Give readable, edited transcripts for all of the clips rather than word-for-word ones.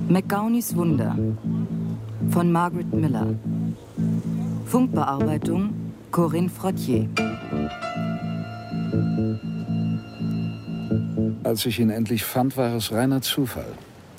McGownys Wunder von Margaret Miller. Funkbearbeitung Corinne Frottier. Als ich ihn endlich fand, war es reiner Zufall.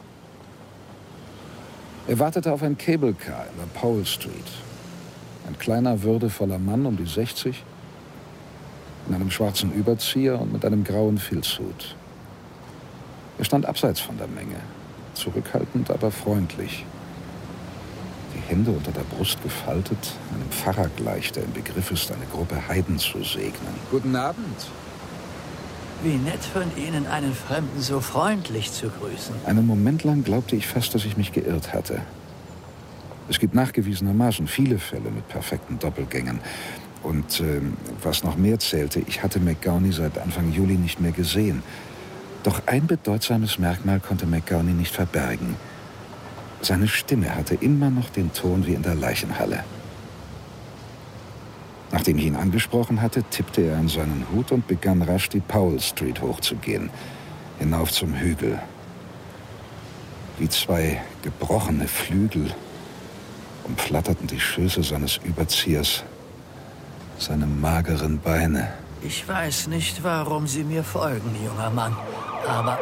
Er wartete auf ein Cable Car in der Powell Street. Ein kleiner, würdevoller Mann um die 60, in einem schwarzen Überzieher und mit einem grauen Filzhut. Er stand abseits von der Menge, zurückhaltend, aber freundlich. Die Hände unter der Brust gefaltet, einem Pfarrer gleich, der im Begriff ist, eine Gruppe Heiden zu segnen. Guten Abend. Wie nett von Ihnen, einen Fremden so freundlich zu grüßen. Einen Moment lang glaubte ich fast, dass ich mich geirrt hatte. Es gibt nachgewiesenermaßen viele Fälle mit perfekten Doppelgängern. Und was noch mehr zählte, ich hatte McGowney seit Anfang Juli nicht mehr gesehen. Doch ein bedeutsames Merkmal konnte McGowney nicht verbergen. Seine Stimme hatte immer noch den Ton wie in der Leichenhalle. Nachdem ich ihn angesprochen hatte, tippte er an seinen Hut und begann rasch die Powell Street hochzugehen, hinauf zum Hügel. Wie zwei gebrochene Flügel umflatterten die Schöße seines Überziehers seine mageren Beine. Ich weiß nicht, warum Sie mir folgen, junger Mann, aber...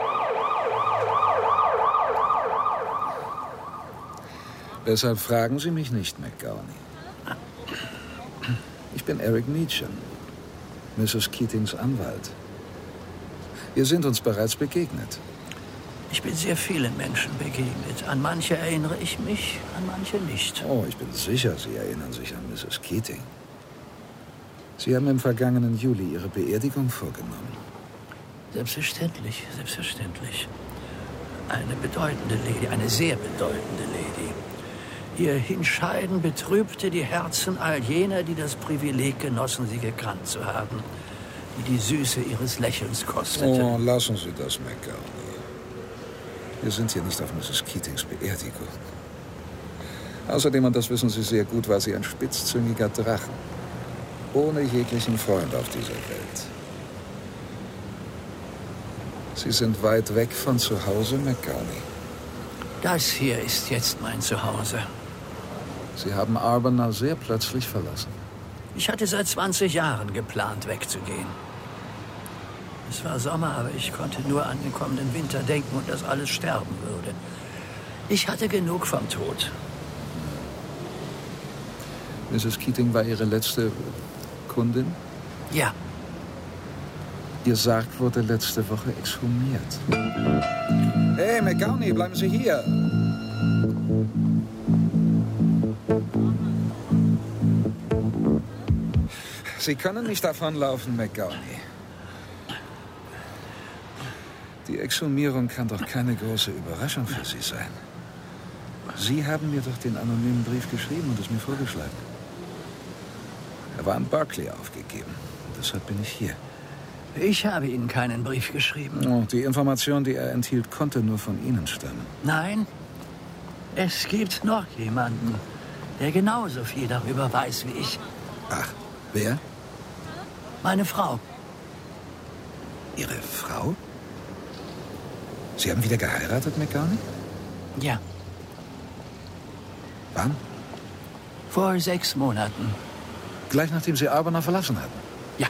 Deshalb fragen Sie mich nicht, McGowney. Ich bin Eric Meacham, Mrs. Keatings Anwalt. Wir sind uns bereits begegnet. Ich bin sehr vielen Menschen begegnet. An manche erinnere ich mich, an manche nicht. Oh, ich bin sicher, Sie erinnern sich an Mrs. Keating. Sie haben im vergangenen Juli Ihre Beerdigung vorgenommen. Selbstverständlich, selbstverständlich. Eine bedeutende Lady, eine sehr bedeutende Lady. Ihr Hinscheiden betrübte die Herzen all jener, die das Privileg genossen, sie gekannt zu haben, die die Süße ihres Lächelns kostete. Oh, lassen Sie das, McGowney. Wir sind hier nicht auf Mrs. Keatings Beerdigung. Außerdem, und das wissen Sie sehr gut, war sie ein spitzzüngiger Drachen. Ohne jeglichen Freund auf dieser Welt. Sie sind weit weg von zu Hause, McGowney. Das hier ist jetzt mein Zuhause. Sie haben Arbonah sehr plötzlich verlassen. Ich hatte seit 20 Jahren geplant, wegzugehen. Es war Sommer, aber ich konnte nur an den kommenden Winter denken und dass alles sterben würde. Ich hatte genug vom Tod. Mrs. Keating war Ihre letzte Kundin? Ja. Ihr Sarg wurde letzte Woche exhumiert. Hey, McGowney, bleiben Sie hier! Sie können nicht davonlaufen, McGowney. Die Exhumierung kann doch keine große Überraschung für Sie sein. Sie haben mir doch den anonymen Brief geschrieben und es mir vorgeschlagen. Er war in Berkeley aufgegeben. Und deshalb bin ich hier. Ich habe Ihnen keinen Brief geschrieben. Oh, die Information, die er enthielt, konnte nur von Ihnen stammen. Nein, es gibt noch jemanden, der genauso viel darüber weiß wie ich. Ach, wer? Meine Frau. Ihre Frau? Sie haben wieder geheiratet, McGowney? Ja. Wann? Vor 6 Monaten. Gleich nachdem Sie Arbonah verlassen hatten? Ja.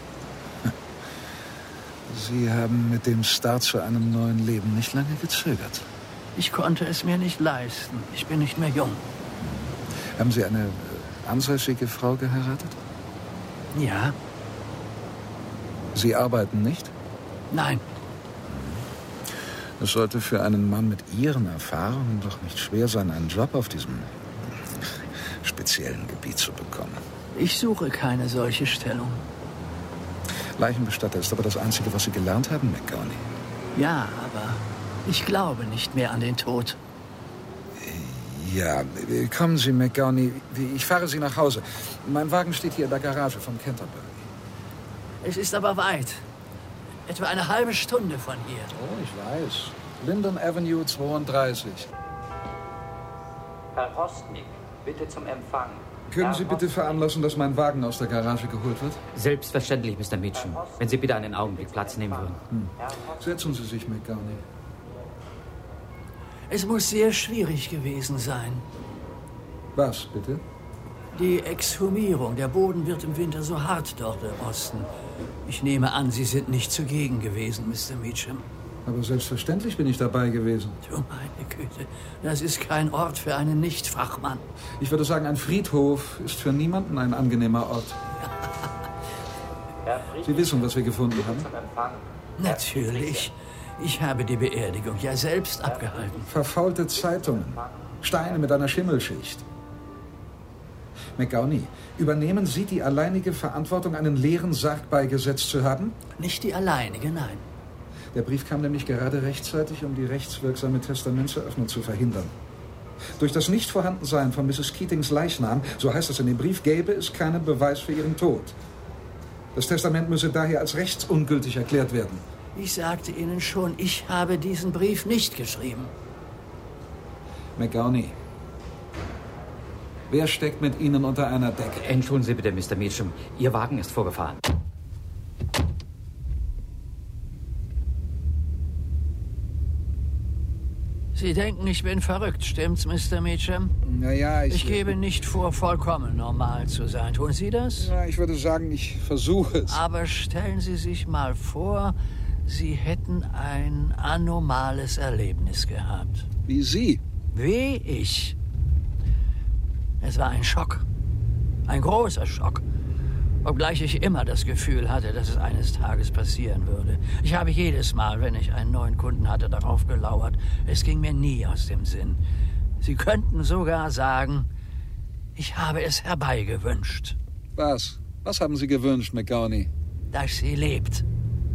Sie haben mit dem Start zu einem neuen Leben nicht lange gezögert. Ich konnte es mir nicht leisten. Ich bin nicht mehr jung. Haben Sie eine ansässige Frau geheiratet? Ja. Sie arbeiten nicht? Nein. Es sollte für einen Mann mit Ihren Erfahrungen doch nicht schwer sein, einen Job auf diesem speziellen Gebiet zu bekommen. Ich suche keine solche Stellung. Leichenbestatter ist aber das Einzige, was Sie gelernt haben, McGowney. Ja, aber ich glaube nicht mehr an den Tod. Ja, kommen Sie, McGowney. Ich fahre Sie nach Hause. Mein Wagen steht hier in der Garage von Canterbury. Es ist aber weit. Etwa eine halbe Stunde von hier. Oh, ich weiß. Linden Avenue 32. Herr Hostnick, bitte zum Empfang. Können Sie bitte veranlassen, dass mein Wagen aus der Garage geholt wird? Selbstverständlich, Mr. Meacham. Wenn Sie bitte einen Augenblick Platz nehmen würden. Setzen Sie sich, McGowney. Es muss sehr schwierig gewesen sein. Was, bitte? Die Exhumierung. Der Boden wird im Winter so hart dort im Osten. Ich nehme an, Sie sind nicht zugegen gewesen, Mr. Meacham. Aber selbstverständlich bin ich dabei gewesen. Du meine Güte, das ist kein Ort für einen Nicht-Fachmann. Ich würde sagen, ein Friedhof ist für niemanden ein angenehmer Ort. Sie wissen, was wir gefunden haben? Natürlich. Ich habe die Beerdigung ja selbst abgehalten. Verfaulte Zeitungen. Steine mit einer Schimmelschicht. McGowney, übernehmen Sie die alleinige Verantwortung, einen leeren Sarg beigesetzt zu haben? Nicht die alleinige, nein. Der Brief kam nämlich gerade rechtzeitig, um die rechtswirksame Testamentseröffnung zu verhindern. Durch das Nichtvorhandensein von Mrs. Keatings Leichnam, so heißt es in dem Brief, gäbe es keinen Beweis für ihren Tod. Das Testament müsse daher als rechtsungültig erklärt werden. Ich sagte Ihnen schon, ich habe diesen Brief nicht geschrieben. McGowney, wer steckt mit Ihnen unter einer Decke? Entschuldigen Sie bitte, Mr. Meacham. Ihr Wagen ist vorgefahren. Sie denken, ich bin verrückt, stimmt's, Mr. Meacham? Naja, Ich gebe nicht vor, vollkommen normal zu sein. Tun Sie das? Ja, ich würde sagen, ich versuche es. Aber stellen Sie sich mal vor, Sie hätten ein anomales Erlebnis gehabt. Wie Sie? Wie ich. Es war ein Schock. Ein großer Schock. Obgleich ich immer das Gefühl hatte, dass es eines Tages passieren würde. Ich habe jedes Mal, wenn ich einen neuen Kunden hatte, darauf gelauert. Es ging mir nie aus dem Sinn. Sie könnten sogar sagen, ich habe es herbeigewünscht. Was? Was haben Sie gewünscht, McGowney? Dass sie lebt.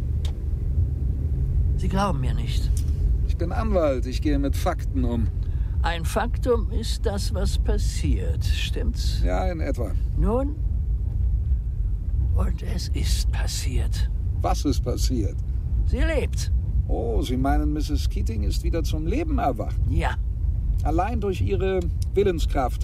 Sie glauben mir nicht. Ich bin Anwalt, ich gehe mit Fakten um. Ein Faktum ist das, was passiert, stimmt's? Ja, in etwa. Nun, und es ist passiert. Was ist passiert? Sie lebt. Oh, Sie meinen, Mrs. Keating ist wieder zum Leben erwacht? Ja. Allein durch ihre Willenskraft?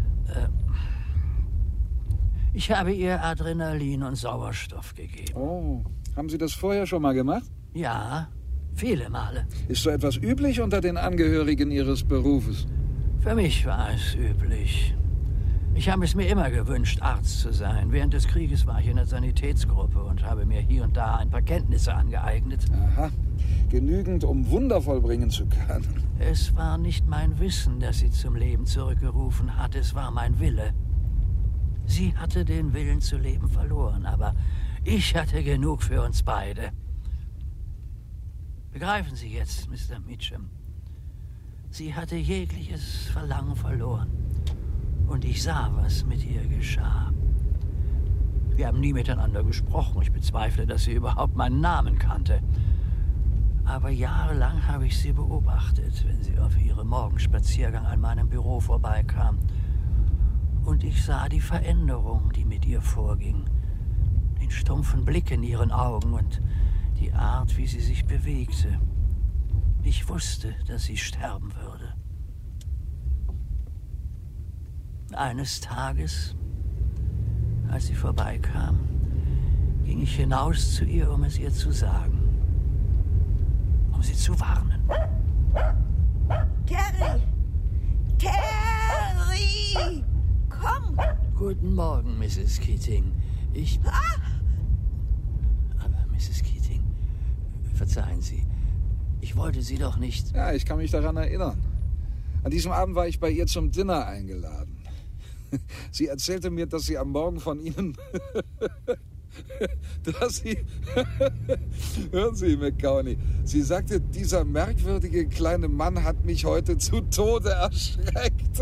Ich habe ihr Adrenalin und Sauerstoff gegeben. Oh, haben Sie das vorher schon mal gemacht? Ja, viele Male. Ist so etwas üblich unter den Angehörigen Ihres Berufes? Für mich war es üblich. Ich habe es mir immer gewünscht, Arzt zu sein. Während des Krieges war ich in der Sanitätsgruppe und habe mir hier und da ein paar Kenntnisse angeeignet. Aha, genügend, um Wunder vollbringen zu können. Es war nicht mein Wissen, das sie zum Leben zurückgerufen hat. Es war mein Wille. Sie hatte den Willen zu leben verloren, aber ich hatte genug für uns beide. Begreifen Sie jetzt, Mr. Meacham. Sie hatte jegliches Verlangen verloren. Und ich sah, was mit ihr geschah. Wir haben nie miteinander gesprochen. Ich bezweifle, dass sie überhaupt meinen Namen kannte. Aber jahrelang habe ich sie beobachtet, wenn sie auf ihrem Morgenspaziergang an meinem Büro vorbeikam. Und ich sah die Veränderung, die mit ihr vorging. Den stumpfen Blick in ihren Augen und die Art, wie sie sich bewegte. Ich wusste, dass sie sterben würde. Eines Tages, als sie vorbeikam, ging ich hinaus zu ihr, um es ihr zu sagen. Um sie zu warnen. Terry! Terry! Komm! Guten Morgen, Mrs. Keating. Aber, Mrs. Keating, verzeihen Sie. Ich wollte Sie doch nicht... Ja, ich kann mich daran erinnern. An diesem Abend war ich bei ihr zum Dinner eingeladen. Sie erzählte mir, dass sie am Morgen von Ihnen... dass sie... Hören Sie, McGowney. Sie sagte, dieser merkwürdige kleine Mann hat mich heute zu Tode erschreckt.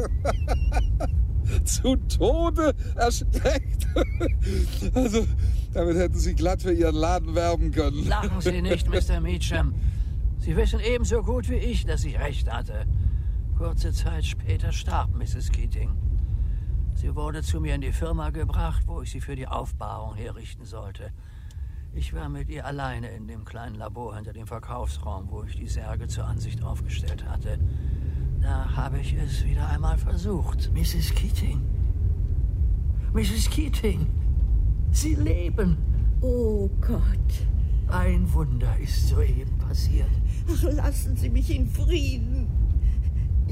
Zu Tode erschreckt. Also, damit hätten Sie glatt für Ihren Laden werben können. Lachen Sie nicht, Mr. Meacham. Sie wissen ebenso gut wie ich, dass ich recht hatte. Kurze Zeit später starb Mrs. Keating. Sie wurde zu mir in die Firma gebracht, wo ich sie für die Aufbahrung herrichten sollte. Ich war mit ihr alleine in dem kleinen Labor hinter dem Verkaufsraum, wo ich die Särge zur Ansicht aufgestellt hatte. Da habe ich es wieder einmal versucht. Mrs. Keating. Mrs. Keating. Sie leben. Oh Gott. Ein Wunder ist soeben passiert. Ach, lassen Sie mich in Frieden.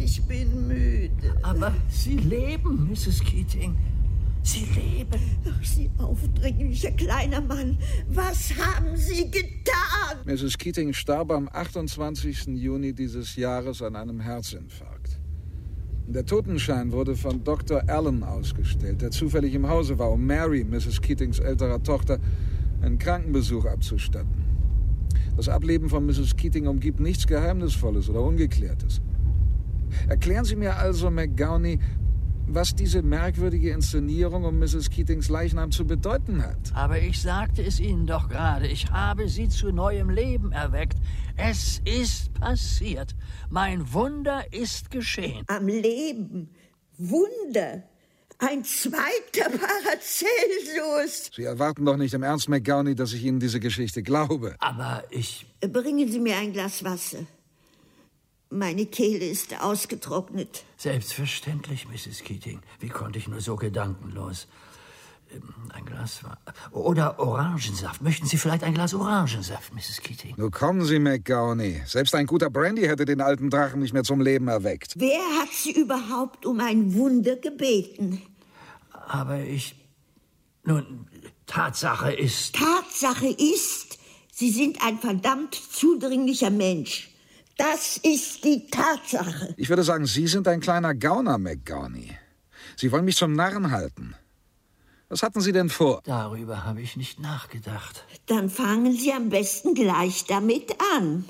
Ich bin müde. Aber Sie leben, Mrs. Keating. Sie leben. Ach, Sie aufdringlicher kleiner Mann. Was haben Sie getan? Mrs. Keating starb am 28. Juni dieses Jahres an einem Herzinfarkt. Der Totenschein wurde von Dr. Allen ausgestellt, der zufällig im Hause war, um Mary, Mrs. Keatings älterer Tochter, einen Krankenbesuch abzustatten. Das Ableben von Mrs. Keating umgibt nichts Geheimnisvolles oder Ungeklärtes. Erklären Sie mir also, McGowney, was diese merkwürdige Inszenierung um Mrs. Keatings Leichnam zu bedeuten hat. Aber ich sagte es Ihnen doch gerade. Ich habe sie zu neuem Leben erweckt. Es ist passiert. Mein Wunder ist geschehen. Am Leben. Wunder. Ein zweiter Paracelsus. Sie erwarten doch nicht im Ernst, McGowney, dass ich Ihnen diese Geschichte glaube. Aber ich... Bringen Sie mir ein Glas Wasser. Meine Kehle ist ausgetrocknet. Selbstverständlich, Mrs. Keating. Wie konnte ich nur so gedankenlos? Ein Glas... Oder Orangensaft. Möchten Sie vielleicht ein Glas Orangensaft, Mrs. Keating? Nun kommen Sie, McGowney. Selbst ein guter Brandy hätte den alten Drachen nicht mehr zum Leben erweckt. Wer hat Sie überhaupt um ein Wunder gebeten? Aber ich... Nun, Tatsache ist... Tatsache ist, Sie sind ein verdammt zudringlicher Mensch. Das ist die Tatsache. Ich würde sagen, Sie sind ein kleiner Gauner, McGowney. Sie wollen mich zum Narren halten. Was hatten Sie denn vor? Darüber habe ich nicht nachgedacht. Dann fangen Sie am besten gleich damit an.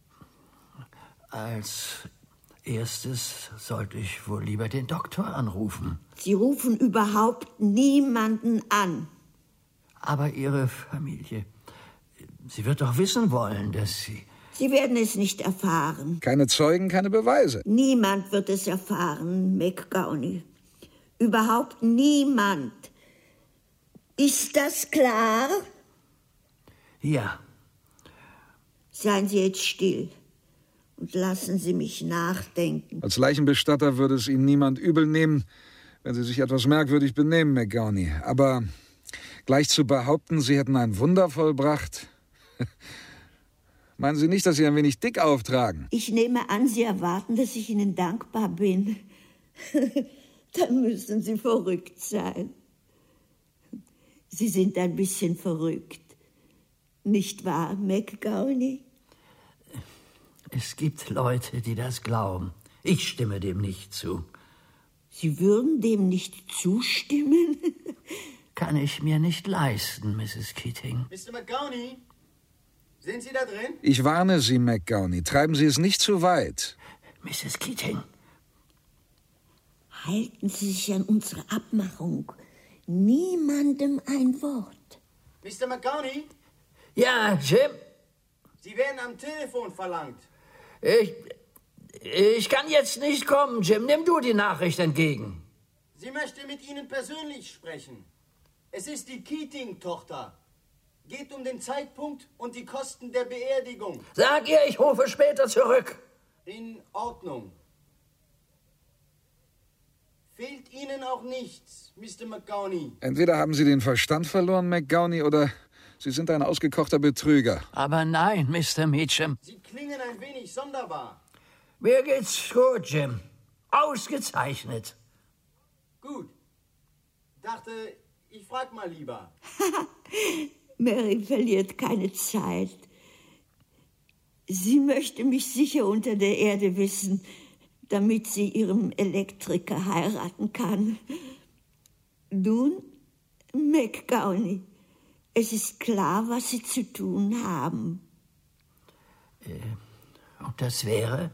Als erstes sollte ich wohl lieber den Doktor anrufen. Sie rufen überhaupt niemanden an. Aber Ihre Familie, sie wird doch wissen wollen, dass Sie... Sie werden es nicht erfahren. Keine Zeugen, keine Beweise. Niemand wird es erfahren, McGowney. Überhaupt niemand. Ist das klar? Ja. Seien Sie jetzt still und lassen Sie mich nachdenken. Als Leichenbestatter würde es Ihnen niemand übel nehmen, wenn Sie sich etwas merkwürdig benehmen, McGowney. Aber gleich zu behaupten, Sie hätten ein Wunder vollbracht... Meinen Sie nicht, dass Sie ein wenig dick auftragen? Ich nehme an, Sie erwarten, dass ich Ihnen dankbar bin. Dann müssen Sie verrückt sein. Sie sind ein bisschen verrückt. Nicht wahr, McGowney? Es gibt Leute, die das glauben. Ich stimme dem nicht zu. Sie würden dem nicht zustimmen? Kann ich mir nicht leisten, Mrs. Keating. Mr. McGowney? Sind Sie da drin? Ich warne Sie, McGowney. Treiben Sie es nicht zu weit. Mrs. Keating. Halten Sie sich an unsere Abmachung. Niemandem ein Wort. Mr. McGowney? Ja, Jim? Sie werden am Telefon verlangt. Ich kann jetzt nicht kommen, Jim. Nimm du die Nachricht entgegen. Sie möchte mit Ihnen persönlich sprechen. Es ist die Keating-Tochter. Geht um den Zeitpunkt und die Kosten der Beerdigung. Sag ihr, ich rufe später zurück. In Ordnung. Fehlt Ihnen auch nichts, Mr. McGowney? Entweder haben Sie den Verstand verloren, McGowney, oder Sie sind ein ausgekochter Betrüger. Aber nein, Mr. Meacham. Sie klingen ein wenig sonderbar. Mir geht's gut, Jim. Ausgezeichnet. Gut. Dachte, ich frag mal lieber. Mary verliert keine Zeit. Sie möchte mich sicher unter der Erde wissen, damit sie ihrem Elektriker heiraten kann. Nun, McGowney, es ist klar, was Sie zu tun haben. Und das wäre?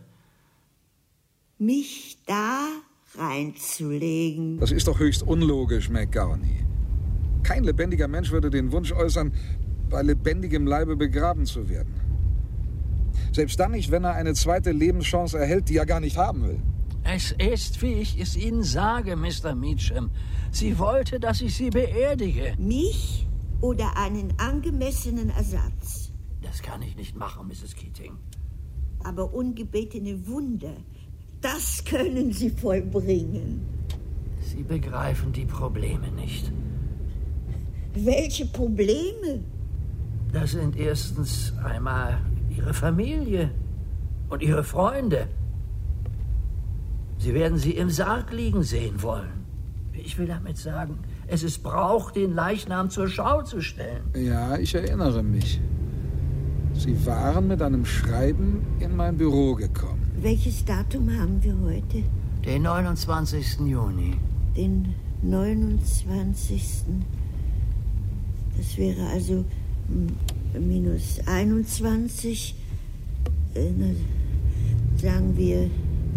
Mich da reinzulegen. Das ist doch höchst unlogisch, McGowney. Kein lebendiger Mensch würde den Wunsch äußern, bei lebendigem Leibe begraben zu werden. Selbst dann nicht, wenn er eine zweite Lebenschance erhält, die er gar nicht haben will. Es ist, wie ich es Ihnen sage, Mr. Meacham. Sie wollte, dass ich Sie beerdige. Mich oder einen angemessenen Ersatz? Das kann ich nicht machen, Mrs. Keating. Aber ungebetene Wunder, das können Sie vollbringen. Sie begreifen die Probleme nicht. Welche Probleme? Das sind erstens einmal Ihre Familie und Ihre Freunde. Sie werden sie im Sarg liegen sehen wollen. Ich will damit sagen, es ist Brauch, den Leichnam zur Schau zu stellen. Ja, ich erinnere mich. Sie waren mit einem Schreiben in mein Büro gekommen. Welches Datum haben wir heute? Den 29. Juni. Den 29. Das wäre also minus 21. Sagen wir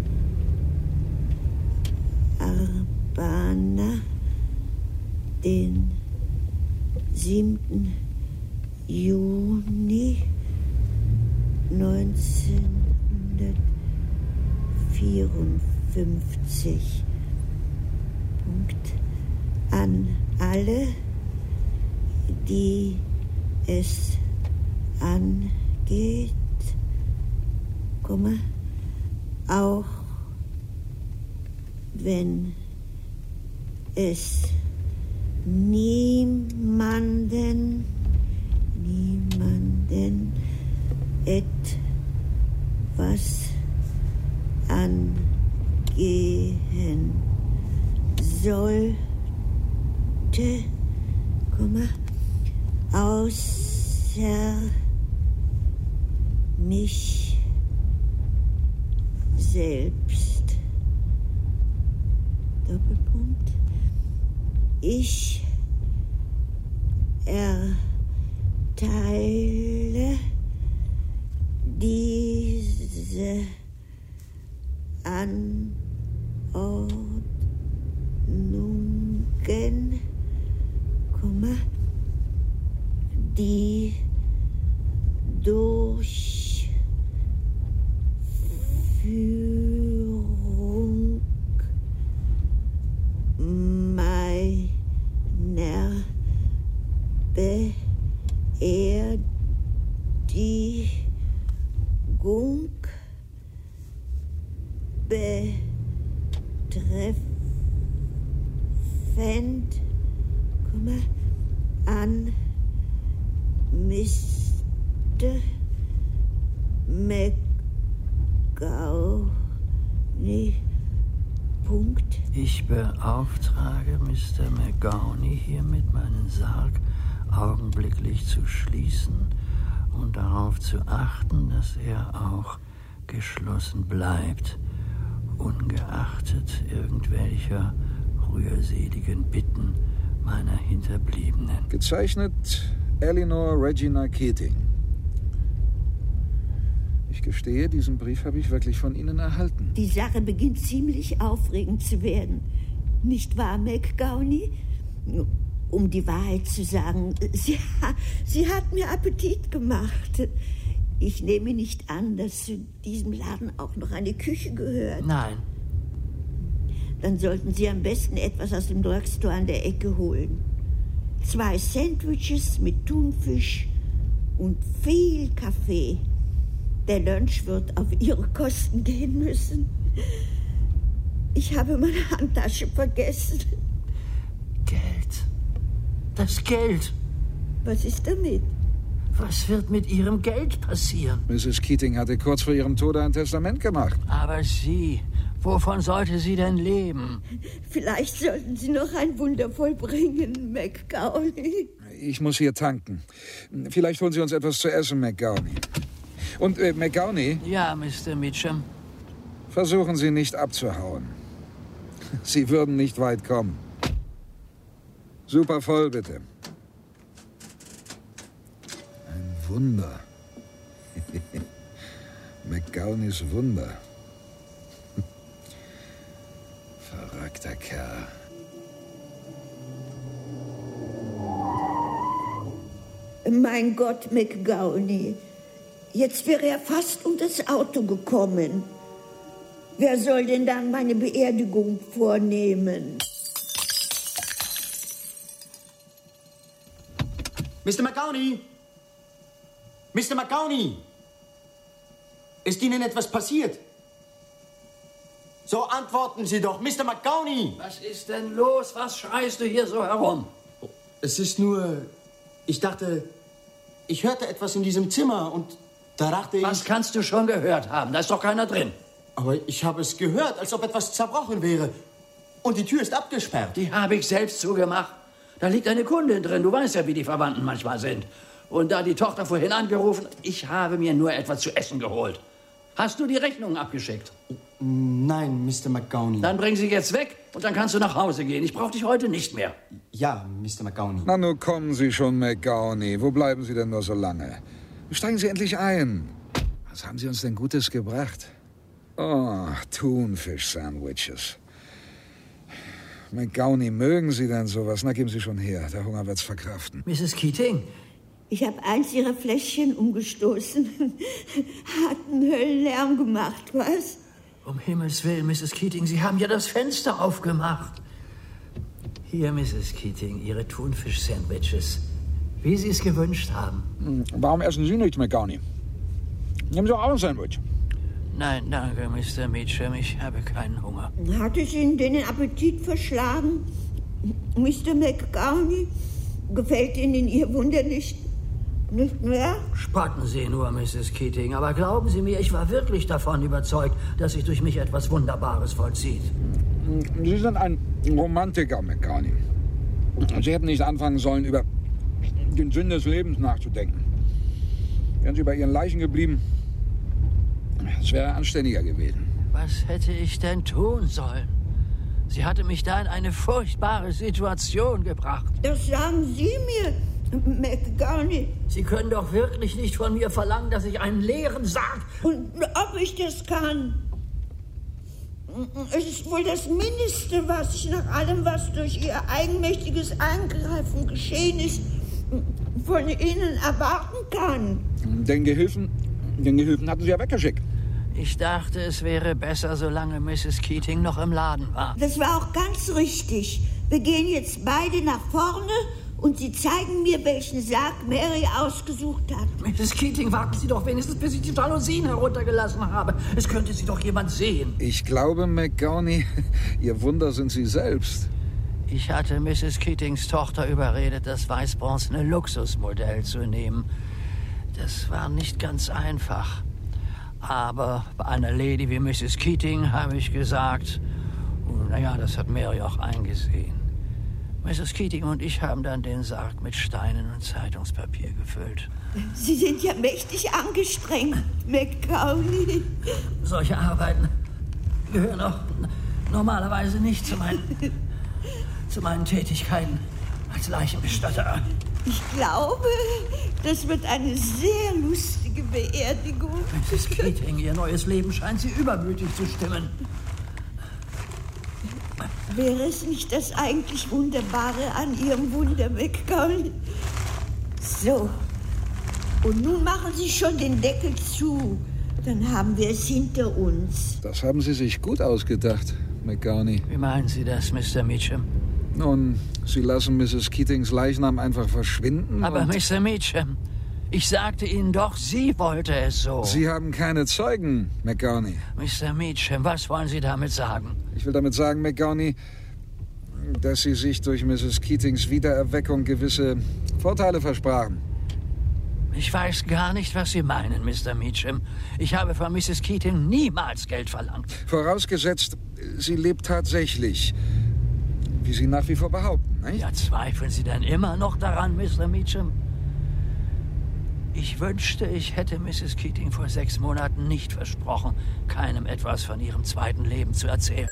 Arbana, den 7. Juni 1954. Punkt. An alle, die es angeht, auch wenn es niemanden etwas angehen sollte, außer mich selbst. Doppelpunkt. Ich erteile diese Anordnungen, die Durchführung meiner Beerdigung betreffend, an Mr. McGowney. Punkt. Ich beauftrage Mr. McGowney hiermit, meinen Sarg augenblicklich zu schließen und darauf zu achten, dass er auch geschlossen bleibt, ungeachtet irgendwelcher rührseligen Bitten meiner Hinterbliebenen. Gezeichnet Eleanor Regina Keating. Ich gestehe, diesen Brief habe ich wirklich von Ihnen erhalten. Die Sache beginnt ziemlich aufregend zu werden. Nicht wahr, McGowney? Um die Wahrheit zu sagen, sie hat mir Appetit gemacht. Ich nehme nicht an, dass zu diesem Laden auch noch eine Küche gehört. Nein. Dann sollten Sie am besten etwas aus dem Drugstore an der Ecke holen. 2 Sandwiches mit Thunfisch und viel Kaffee. Der Lunch wird auf Ihre Kosten gehen müssen. Ich habe meine Handtasche vergessen. Geld. Das Geld. Was ist damit? Was wird mit Ihrem Geld passieren? Mrs. Keating hatte kurz vor ihrem Tode ein Testament gemacht. Aber Sie, wovon sollte sie denn leben? Vielleicht sollten Sie noch ein Wunder vollbringen, McGowney. Ich muss hier tanken. Vielleicht holen Sie uns etwas zu essen, McGowney. Und, McGowney? Ja, Mr. Meacham. Versuchen Sie nicht abzuhauen. Sie würden nicht weit kommen. Super voll, bitte. Ein Wunder. McGowneys Wunder. Verrückter Kerl. Mein Gott, McGowney. Jetzt wäre er fast um das Auto gekommen. Wer soll denn dann meine Beerdigung vornehmen? Mr. McGowney! Mr. McGowney! Ist Ihnen etwas passiert? So antworten Sie doch, Mr. McGowney! Was ist denn los? Was schreist du hier so herum? Es ist nur... Ich dachte... Ich hörte etwas in diesem Zimmer und da dachte ich... Was kannst du schon gehört haben? Da ist doch keiner drin. Aber ich habe es gehört, als ob etwas zerbrochen wäre. Und die Tür ist abgesperrt. Die habe ich selbst zugemacht. Da liegt eine Kundin drin. Du weißt ja, wie die Verwandten manchmal sind. Und da die Tochter vorhin angerufen, ich habe mir nur etwas zu essen geholt. Hast du die Rechnung abgeschickt? Nein, Mr. McGowney. Dann bring sie jetzt weg und dann kannst du nach Hause gehen. Ich brauche dich heute nicht mehr. Ja, Mr. McGowney. Na, nun kommen Sie schon, McGowney. Wo bleiben Sie denn nur so lange? Steigen Sie endlich ein. Was haben Sie uns denn Gutes gebracht? Oh, Thunfisch-Sandwiches. McGowney, mögen Sie denn sowas? Na, geben Sie schon her. Der Hunger wird's verkraften. Mrs. Keating? Ich habe eins Ihrer Fläschchen umgestoßen. Hat einen Höllenlärm gemacht, was? Um Himmels Willen, Mrs. Keating, Sie haben ja das Fenster aufgemacht. Hier, Mrs. Keating, Ihre Thunfisch-Sandwiches. Wie Sie es gewünscht haben. Warum essen Sie nichts, McGowney? Nehmen Sie auch ein Sandwich. Nein, danke, Mr. Meacham. Ich habe keinen Hunger. Hat es Ihnen den Appetit verschlagen? Mr. McGowney? Gefällt Ihnen Ihr Wunder nicht mehr? Spotten Sie nur, Mrs. Keating. Aber glauben Sie mir, ich war wirklich davon überzeugt, dass sich durch mich etwas Wunderbares vollzieht. Sie sind ein Romantiker, McGowney. Sie hätten nicht anfangen sollen, über den Sinn des Lebens nachzudenken. Wären Sie bei Ihren Leichen geblieben, es wäre anständiger gewesen. Was hätte ich denn tun sollen? Sie hatte mich da in eine furchtbare Situation gebracht. Das sagen Sie mir, McGowney. Sie können doch wirklich nicht von mir verlangen, dass ich einen leeren Sarg... Und ob ich das kann? Es ist wohl das Mindeste, was ich nach allem, was durch Ihr eigenmächtiges Eingreifen geschehen ist, von Ihnen erwarten kann. Den Gehilfen hatten Sie ja weggeschickt. Ich dachte, es wäre besser, solange Mrs. Keating noch im Laden war. Das war auch ganz richtig. Wir gehen jetzt beide nach vorne und Sie zeigen mir, welchen Sarg Mary ausgesucht hat. Mrs. Keating, warten Sie doch wenigstens, bis ich die Jalousien heruntergelassen habe. Es könnte Sie doch jemand sehen. Ich glaube, McGowney, Ihr Wunder sind Sie selbst. Ich hatte Mrs. Keatings Tochter überredet, das weißbronzene Luxusmodell zu nehmen. Das war nicht ganz einfach. Aber bei einer Lady wie Mrs. Keating habe ich gesagt, naja, das hat Mary auch eingesehen. Mrs. Keating und ich haben dann den Sarg mit Steinen und Zeitungspapier gefüllt. Sie sind ja mächtig angestrengt, McGowney. Solche Arbeiten gehören auch normalerweise nicht zu meinen Tätigkeiten als Leichenbestatter. Ich glaube, das wird eine sehr lustige Beerdigung. Mrs. Keating, Ihr neues Leben scheint Sie übermütig zu stimmen. Wäre es nicht das eigentlich Wunderbare an Ihrem Wunder, McGowney? So, und nun machen Sie schon den Deckel zu. Dann haben wir es hinter uns. Das haben Sie sich gut ausgedacht, McGowney. Wie meinen Sie das, Mr. Meacham? Nun, Sie lassen Mrs. Keatings Leichnam einfach verschwinden. Aber Mr. Meacham, ich sagte Ihnen doch, sie wollte es so. Sie haben keine Zeugen, McGowney. Mr. Meacham, was wollen Sie damit sagen? Ich will damit sagen, McGowney, dass Sie sich durch Mrs. Keatings Wiedererweckung gewisse Vorteile versprachen. Ich weiß gar nicht, was Sie meinen, Mr. Meacham. Ich habe von Mrs. Keating niemals Geld verlangt. Vorausgesetzt, sie lebt tatsächlich, wie Sie nach wie vor behaupten, nicht? Ja, zweifeln Sie denn immer noch daran, Mr. Meacham? Ich wünschte, ich hätte Mrs. Keating vor 6 Monaten nicht versprochen, keinem etwas von ihrem zweiten Leben zu erzählen.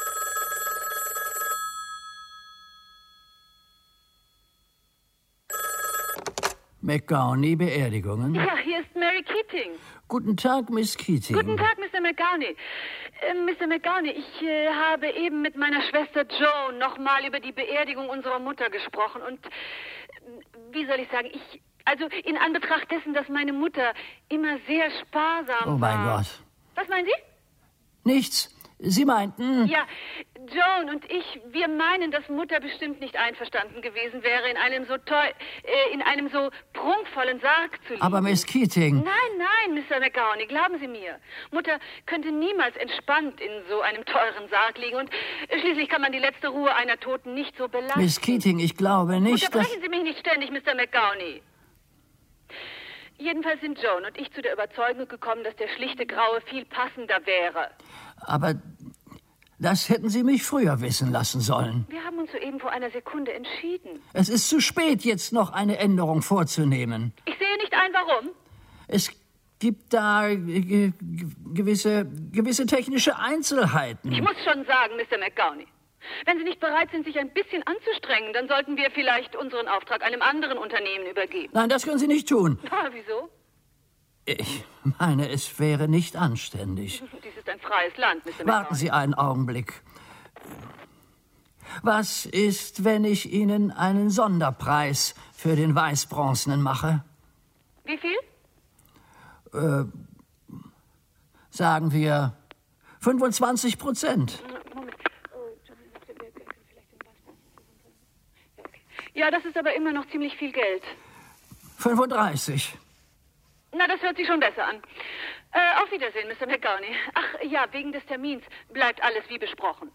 McGowney, Beerdigungen. Ja, hier ist Mary Keating. Guten Tag, Miss Keating. Guten Tag, Mr. McGowney. Mr. McGowney, ich habe eben mit meiner Schwester Joan nochmal über die Beerdigung unserer Mutter gesprochen. Und wie soll ich sagen, also in Anbetracht dessen, dass meine Mutter immer sehr sparsam war. Oh mein Gott. Was meinen Sie? Nichts. Sie meinten... Ja, Joan und ich, wir meinen, dass Mutter bestimmt nicht einverstanden gewesen wäre, in einem so prunkvollen Sarg zu liegen. Aber Miss Keating... Nein, Mr. McGowney, glauben Sie mir. Mutter könnte niemals entspannt in so einem teuren Sarg liegen. Und schließlich kann man die letzte Ruhe einer Toten nicht so belasten. Miss Keating, ich glaube nicht, Unterbrechen Sie mich nicht ständig, Mr. McGowney. Jedenfalls sind Joan und ich zu der Überzeugung gekommen, dass der schlichte Graue viel passender wäre. Aber das hätten Sie mich früher wissen lassen sollen. Wir haben uns soeben vor einer Sekunde entschieden. Es ist zu spät, jetzt noch eine Änderung vorzunehmen. Ich sehe nicht ein, warum. Es gibt da gewisse technische Einzelheiten. Ich muss schon sagen, Mr. McGowney, wenn Sie nicht bereit sind, sich ein bisschen anzustrengen, dann sollten wir vielleicht unseren Auftrag einem anderen Unternehmen übergeben. Nein, das können Sie nicht tun. Ah, wieso? Ich meine, es wäre nicht anständig. Dies ist ein freies Land, Mr. McGowney. Warten Sie einen Augenblick. Was ist, wenn ich Ihnen einen Sonderpreis für den Weißbronzenen mache? Wie viel? Sagen wir 25%. Moment. Ja, das ist aber immer noch ziemlich viel Geld. 35. Na, das hört sich schon besser an. Auf Wiedersehen, Mr. McGowney. Ach ja, wegen des Termins bleibt alles wie besprochen.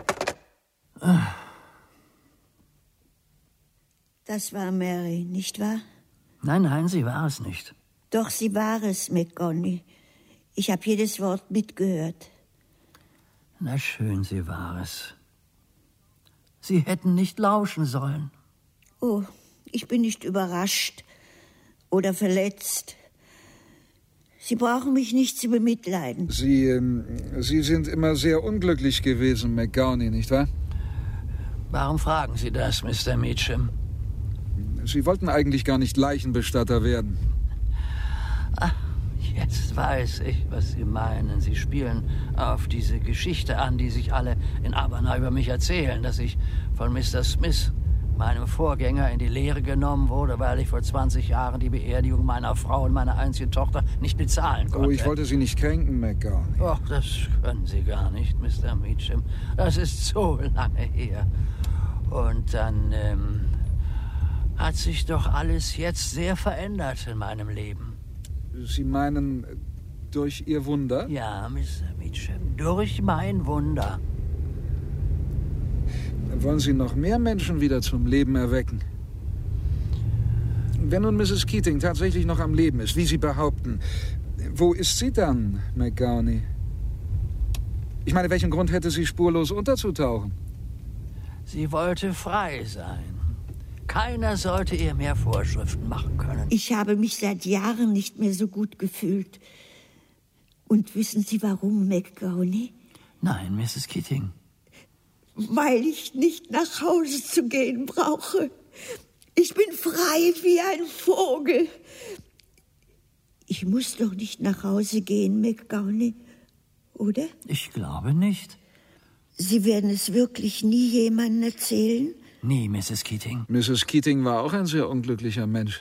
Das war Mary, nicht wahr? Nein, sie war es nicht. Doch, sie war es, McGowney. Ich habe jedes Wort mitgehört. Na schön, sie war es. Sie hätten nicht lauschen sollen. Oh, ich bin nicht überrascht oder verletzt. Sie brauchen mich nicht zu bemitleiden. Sie sind immer sehr unglücklich gewesen, McGowney, nicht wahr? Warum fragen Sie das, Mr. Meacham? Sie wollten eigentlich gar nicht Leichenbestatter werden. Ach, jetzt weiß ich, was Sie meinen. Sie spielen auf diese Geschichte an, die sich alle in Abana über mich erzählen, dass ich von Mr. Smith, meinem Vorgänger, in die Lehre genommen wurde, weil ich vor 20 Jahren die Beerdigung meiner Frau und meiner einzigen Tochter nicht bezahlen konnte. Oh, ich wollte Sie nicht kränken, McGowney. Och, das können Sie gar nicht, Mr. Meacham. Das ist so lange her. Und dann hat sich doch alles jetzt sehr verändert in meinem Leben. Sie meinen durch Ihr Wunder? Ja, Mr. Meacham, durch mein Wunder. Wollen Sie noch mehr Menschen wieder zum Leben erwecken? Wenn nun Mrs. Keating tatsächlich noch am Leben ist, wie Sie behaupten, wo ist sie dann, McGowney? Ich meine, welchen Grund hätte sie spurlos unterzutauchen? Sie wollte frei sein. Keiner sollte ihr mehr Vorschriften machen können. Ich habe mich seit Jahren nicht mehr so gut gefühlt. Und wissen Sie warum, McGowney? Nein, Mrs. Keating. Weil ich nicht nach Hause zu gehen brauche. Ich bin frei wie ein Vogel. Ich muss doch nicht nach Hause gehen, McGowney, oder? Ich glaube nicht. Sie werden es wirklich nie jemandem erzählen? Nie, Mrs. Keating. Mrs. Keating war auch ein sehr unglücklicher Mensch.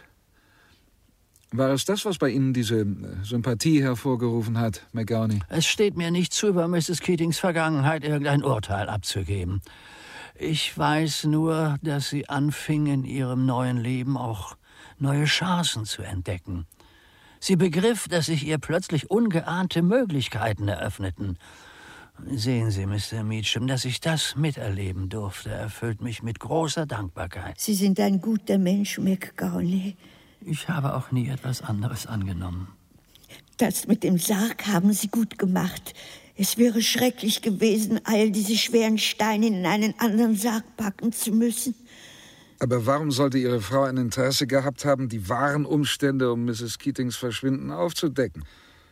War es das, was bei Ihnen diese Sympathie hervorgerufen hat, McGowney? Es steht mir nicht zu, über Mrs. Keatings Vergangenheit irgendein Urteil abzugeben. Ich weiß nur, dass sie anfing, in ihrem neuen Leben auch neue Chancen zu entdecken. Sie begriff, dass sich ihr plötzlich ungeahnte Möglichkeiten eröffneten. Sehen Sie, Mr. Meacham, dass ich das miterleben durfte, erfüllt mich mit großer Dankbarkeit. Sie sind ein guter Mensch, McGowney. Ich habe auch nie etwas anderes angenommen. Das mit dem Sarg haben Sie gut gemacht. Es wäre schrecklich gewesen, all diese schweren Steine in einen anderen Sarg packen zu müssen. Aber warum sollte Ihre Frau ein Interesse gehabt haben, die wahren Umstände um Mrs. Keatings Verschwinden aufzudecken?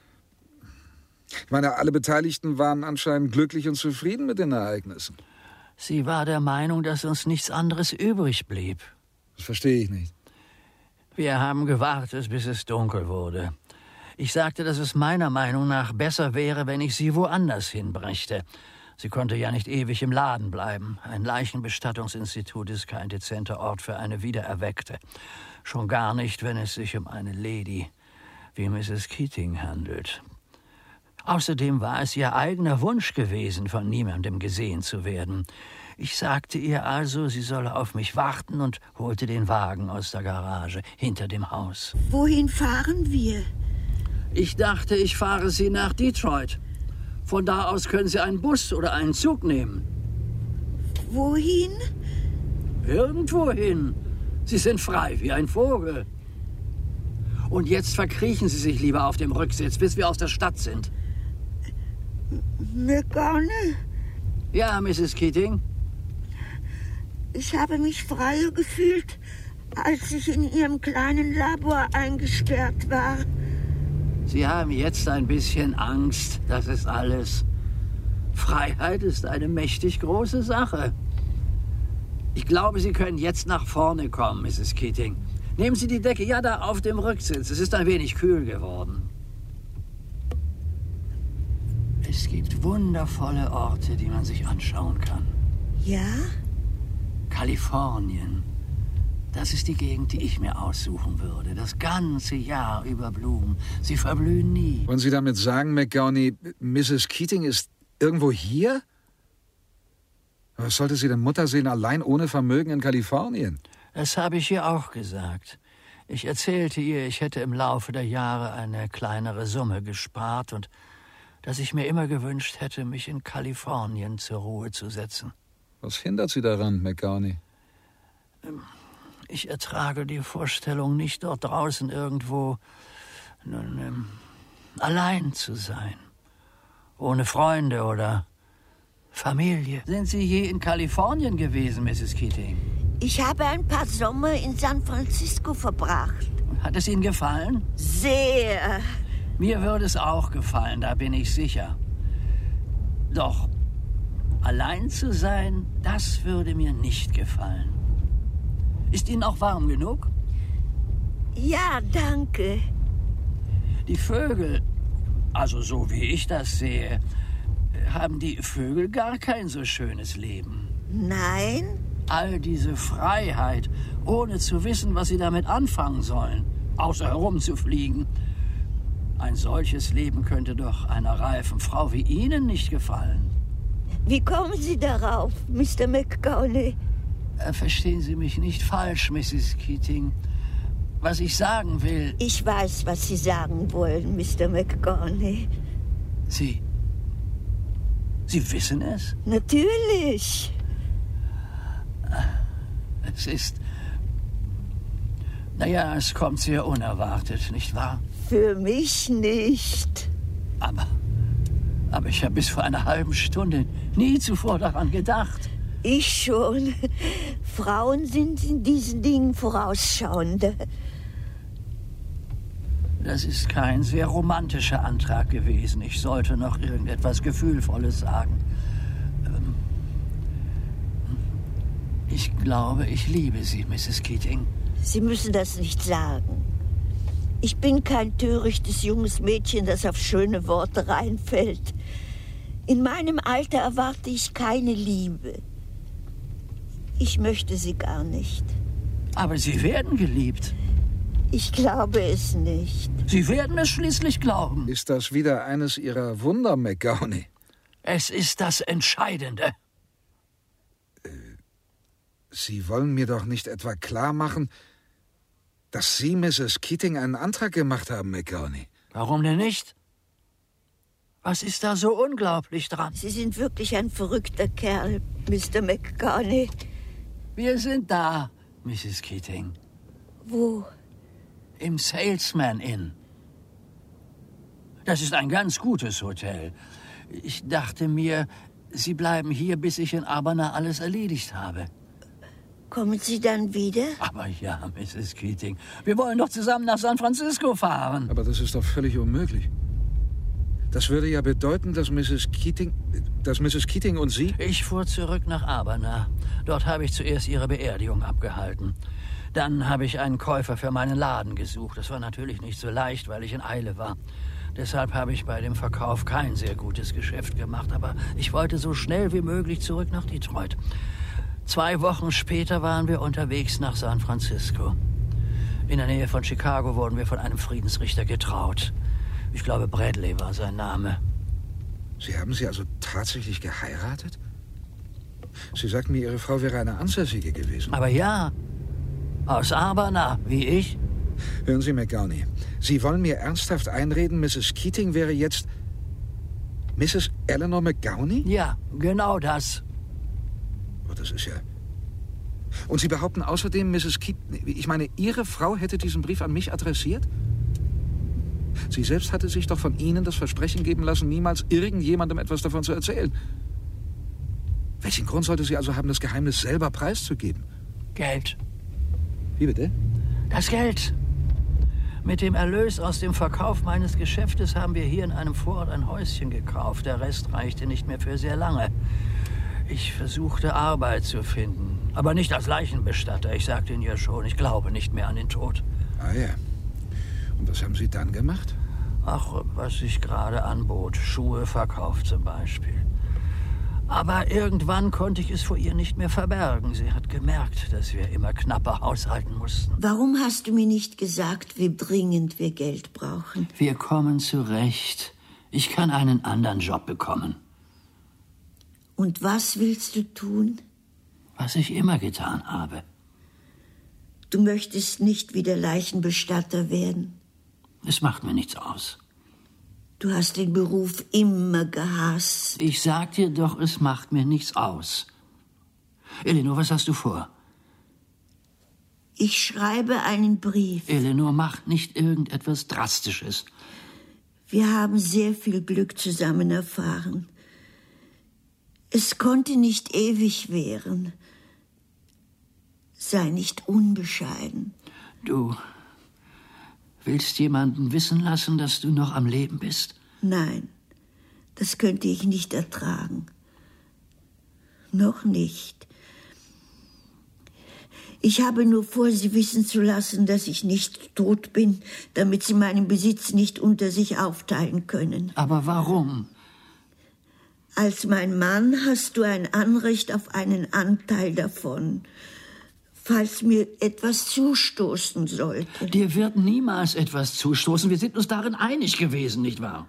Ich meine, alle Beteiligten waren anscheinend glücklich und zufrieden mit den Ereignissen. Sie war der Meinung, dass uns nichts anderes übrig blieb. Das verstehe ich nicht. Wir haben gewartet, bis es dunkel wurde. Ich sagte, dass es meiner Meinung nach besser wäre, wenn ich sie woanders hinbrächte. Sie konnte ja nicht ewig im Laden bleiben. Ein Leichenbestattungsinstitut ist kein dezenter Ort für eine Wiedererweckte. Schon gar nicht, wenn es sich um eine Lady wie Mrs. Keating handelt. Außerdem war es ihr eigener Wunsch gewesen, von niemandem gesehen zu werden. Ich sagte ihr also, sie solle auf mich warten und holte den Wagen aus der Garage hinter dem Haus. Wohin fahren wir? Ich dachte, ich fahre Sie nach Detroit. Von da aus können Sie einen Bus oder einen Zug nehmen. Wohin? Irgendwohin. Sie sind frei wie ein Vogel. Und jetzt verkriechen Sie sich lieber auf dem Rücksitz, bis wir aus der Stadt sind. McGonagall? Ja, Mrs. Keating? Ich habe mich freier gefühlt, als ich in Ihrem kleinen Labor eingesperrt war. Sie haben jetzt ein bisschen Angst, das ist alles. Freiheit ist eine mächtig große Sache. Ich glaube, Sie können jetzt nach vorne kommen, Mrs. Keating. Nehmen Sie die Decke, ja, da auf dem Rücksitz. Es ist ein wenig kühl geworden. Es gibt wundervolle Orte, die man sich anschauen kann. Ja? Kalifornien. Das ist die Gegend, die ich mir aussuchen würde. Das ganze Jahr über Blumen. Sie verblühen nie. Wollen Sie damit sagen, McGonagall, Mrs. Keating ist irgendwo hier? Was sollte sie denn Mutter sehen, allein ohne Vermögen in Kalifornien? Das habe ich ihr auch gesagt. Ich erzählte ihr, ich hätte im Laufe der Jahre eine kleinere Summe gespart und dass ich mir immer gewünscht hätte, mich in Kalifornien zur Ruhe zu setzen. Was hindert Sie daran, McGonagall? Ich ertrage die Vorstellung, nicht dort draußen irgendwo allein zu sein. Ohne Freunde oder Familie. Sind Sie je in Kalifornien gewesen, Mrs. Keating? Ich habe ein paar Sommer in San Francisco verbracht. Hat es Ihnen gefallen? Sehr. Mir würde es auch gefallen, da bin ich sicher. Doch allein zu sein, das würde mir nicht gefallen. Ist Ihnen auch warm genug? Ja, danke. Die Vögel, also so wie ich das sehe, haben die Vögel gar kein so schönes Leben. Nein? All diese Freiheit, ohne zu wissen, was sie damit anfangen sollen, außer herumzufliegen. Ein solches Leben könnte doch einer reifen Frau wie Ihnen nicht gefallen. Wie kommen Sie darauf, Mr. McGonagall? Verstehen Sie mich nicht falsch, Mrs. Keating. Was ich sagen will... Ich weiß, was Sie sagen wollen, Mr. McGonagall. Sie wissen es? Natürlich. Es ist... Naja, es kommt sehr unerwartet, nicht wahr? Für mich nicht. Aber ich habe bis vor einer halben Stunde nie zuvor daran gedacht. Ich schon. Frauen sind in diesen Dingen vorausschauender. Das ist kein sehr romantischer Antrag gewesen. Ich sollte noch irgendetwas Gefühlvolles sagen. Ich glaube, ich liebe Sie, Mrs. Keating. Sie müssen das nicht sagen. Ich bin kein törichtes junges Mädchen, das auf schöne Worte reinfällt. In meinem Alter erwarte ich keine Liebe. Ich möchte sie gar nicht. Aber Sie werden geliebt. Ich glaube es nicht. Sie werden es schließlich glauben. Ist das wieder eines Ihrer Wunder, McGonagall? Es ist das Entscheidende. Sie wollen mir doch nicht etwa klar machen, dass Sie, Mrs. Keating, einen Antrag gemacht haben, McGonagall. Warum denn nicht? Was ist da so unglaublich dran? Sie sind wirklich ein verrückter Kerl, Mr. McGonagall. Wir sind da, Mrs. Keating. Wo? Im Salesman Inn. Das ist ein ganz gutes Hotel. Ich dachte mir, Sie bleiben hier, bis ich in Urbana alles erledigt habe. Kommen Sie dann wieder? Aber ja, Mrs. Keating, wir wollen doch zusammen nach San Francisco fahren. Aber das ist doch völlig unmöglich. Das würde ja bedeuten, dass Mrs. Keating und Sie... Ich fuhr zurück nach Urbana. Dort habe ich zuerst Ihre Beerdigung abgehalten. Dann habe ich einen Käufer für meinen Laden gesucht. Das war natürlich nicht so leicht, weil ich in Eile war. Deshalb habe ich bei dem Verkauf kein sehr gutes Geschäft gemacht. Aber ich wollte so schnell wie möglich zurück nach Detroit. 2 Wochen später waren wir unterwegs nach San Francisco. In der Nähe von Chicago wurden wir von einem Friedensrichter getraut. Ich glaube, Bradley war sein Name. Sie haben sie also tatsächlich geheiratet? Sie sagten mir, Ihre Frau wäre eine Ansässige gewesen. Aber ja, aus Urbana, wie ich. Hören Sie, McGonagall, Sie wollen mir ernsthaft einreden, Mrs. Keating wäre jetzt Mrs. Eleanor McGonagall? Ja, genau das. Oh, das ist ja... Und Sie behaupten außerdem, Mrs. Keating... Ich meine, Ihre Frau hätte diesen Brief an mich adressiert? Sie selbst hatte sich doch von Ihnen das Versprechen geben lassen, niemals irgendjemandem etwas davon zu erzählen. Welchen Grund sollte sie also haben, das Geheimnis selber preiszugeben? Geld. Wie bitte? Das Geld. Mit dem Erlös aus dem Verkauf meines Geschäftes haben wir hier in einem Vorort ein Häuschen gekauft. Der Rest reichte nicht mehr für sehr lange. Ich versuchte, Arbeit zu finden. Aber nicht als Leichenbestatter. Ich sagte Ihnen ja schon, ich glaube nicht mehr an den Tod. Ah ja. Und was haben Sie dann gemacht? Ach, was sich gerade anbot. Schuhe verkauft zum Beispiel. Aber irgendwann konnte ich es vor ihr nicht mehr verbergen. Sie hat gemerkt, dass wir immer knapper haushalten mussten. Warum hast du mir nicht gesagt, wie dringend wir Geld brauchen? Wir kommen zurecht. Ich kann einen anderen Job bekommen. Und was willst du tun? Was ich immer getan habe. Du möchtest nicht wieder Leichenbestatter werden. Es macht mir nichts aus. Du hast den Beruf immer gehasst. Ich sag dir doch, es macht mir nichts aus. Eleanor, was hast du vor? Ich schreibe einen Brief. Eleanor, mach nicht irgendetwas Drastisches. Wir haben sehr viel Glück zusammen erfahren. Es konnte nicht ewig währen. Sei nicht unbescheiden. Du willst jemanden wissen lassen, dass du noch am Leben bist? Nein, das könnte ich nicht ertragen. Noch nicht. Ich habe nur vor, Sie wissen zu lassen, dass ich nicht tot bin, damit Sie meinen Besitz nicht unter sich aufteilen können. Aber warum? Als mein Mann hast du ein Anrecht auf einen Anteil davon, falls mir etwas zustoßen sollte. Dir wird niemals etwas zustoßen. Wir sind uns darin einig gewesen, nicht wahr?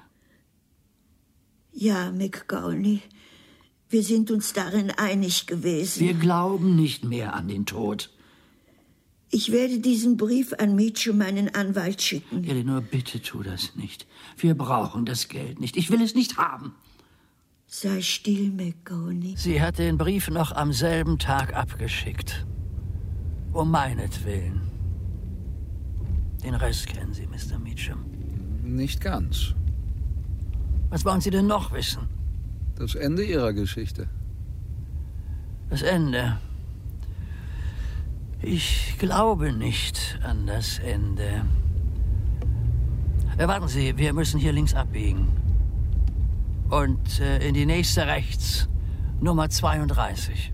Ja, McGowney, wir sind uns darin einig gewesen. Wir glauben nicht mehr an den Tod. Ich werde diesen Brief an Meacham, meinen Anwalt, schicken. Eleanor, bitte tu das nicht. Wir brauchen das Geld nicht. Ich will es nicht haben. Sei still, McGowney. Sie hat den Brief noch am selben Tag abgeschickt. Um meinetwillen. Den Rest kennen Sie, Mr. Meacham. Nicht ganz. Was wollen Sie denn noch wissen? Das Ende Ihrer Geschichte. Das Ende. Ich glaube nicht an das Ende. Warten Sie, wir müssen hier links abbiegen. Und in die nächste rechts, Nummer 32.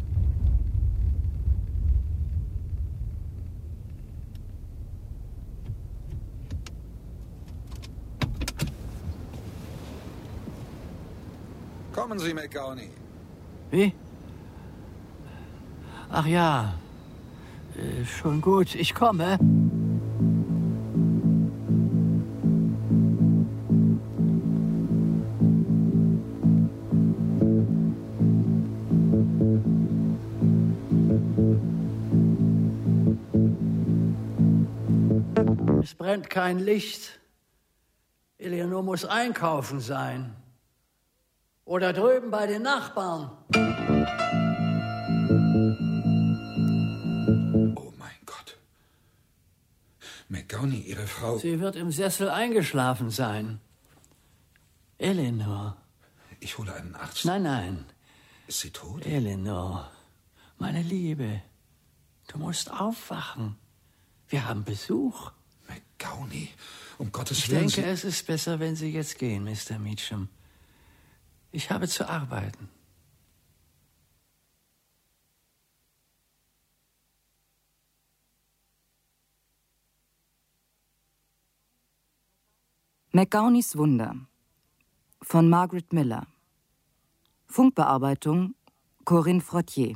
Kommen Sie, McGowney. Wie? Ach ja, schon gut, ich komme. Es brennt kein Licht. Eleanor muss einkaufen sein. Oder drüben bei den Nachbarn. Oh mein Gott. McGowney, Ihre Frau... Sie wird im Sessel eingeschlafen sein. Eleanor. Ich hole einen Arzt. Nein, nein. Ist sie tot? Eleanor, meine Liebe, du musst aufwachen. Wir haben Besuch. McGowney, um Gottes Ich Willen... denke, es ist besser, wenn Sie jetzt gehen, Mr. Meacham. Ich habe zu arbeiten. McGowneys Wunder von Margaret Miller. Funkbearbeitung Corinne Frottier.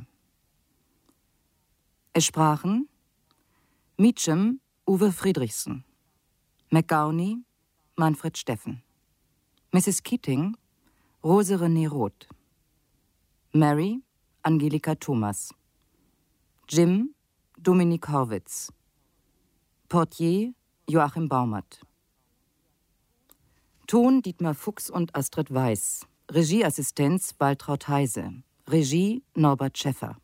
Es sprachen Meacham Uwe Friedrichsen, McGowney Manfred Steffen, Mrs. Keating Rose René Roth, Mary Angelika Thomas, Jim Dominik Horwitz, Portier Joachim Baumert. Ton Dietmar Fuchs und Astrid Weiß. Regieassistenz Waltraud Heise. Regie Norbert Schäffer.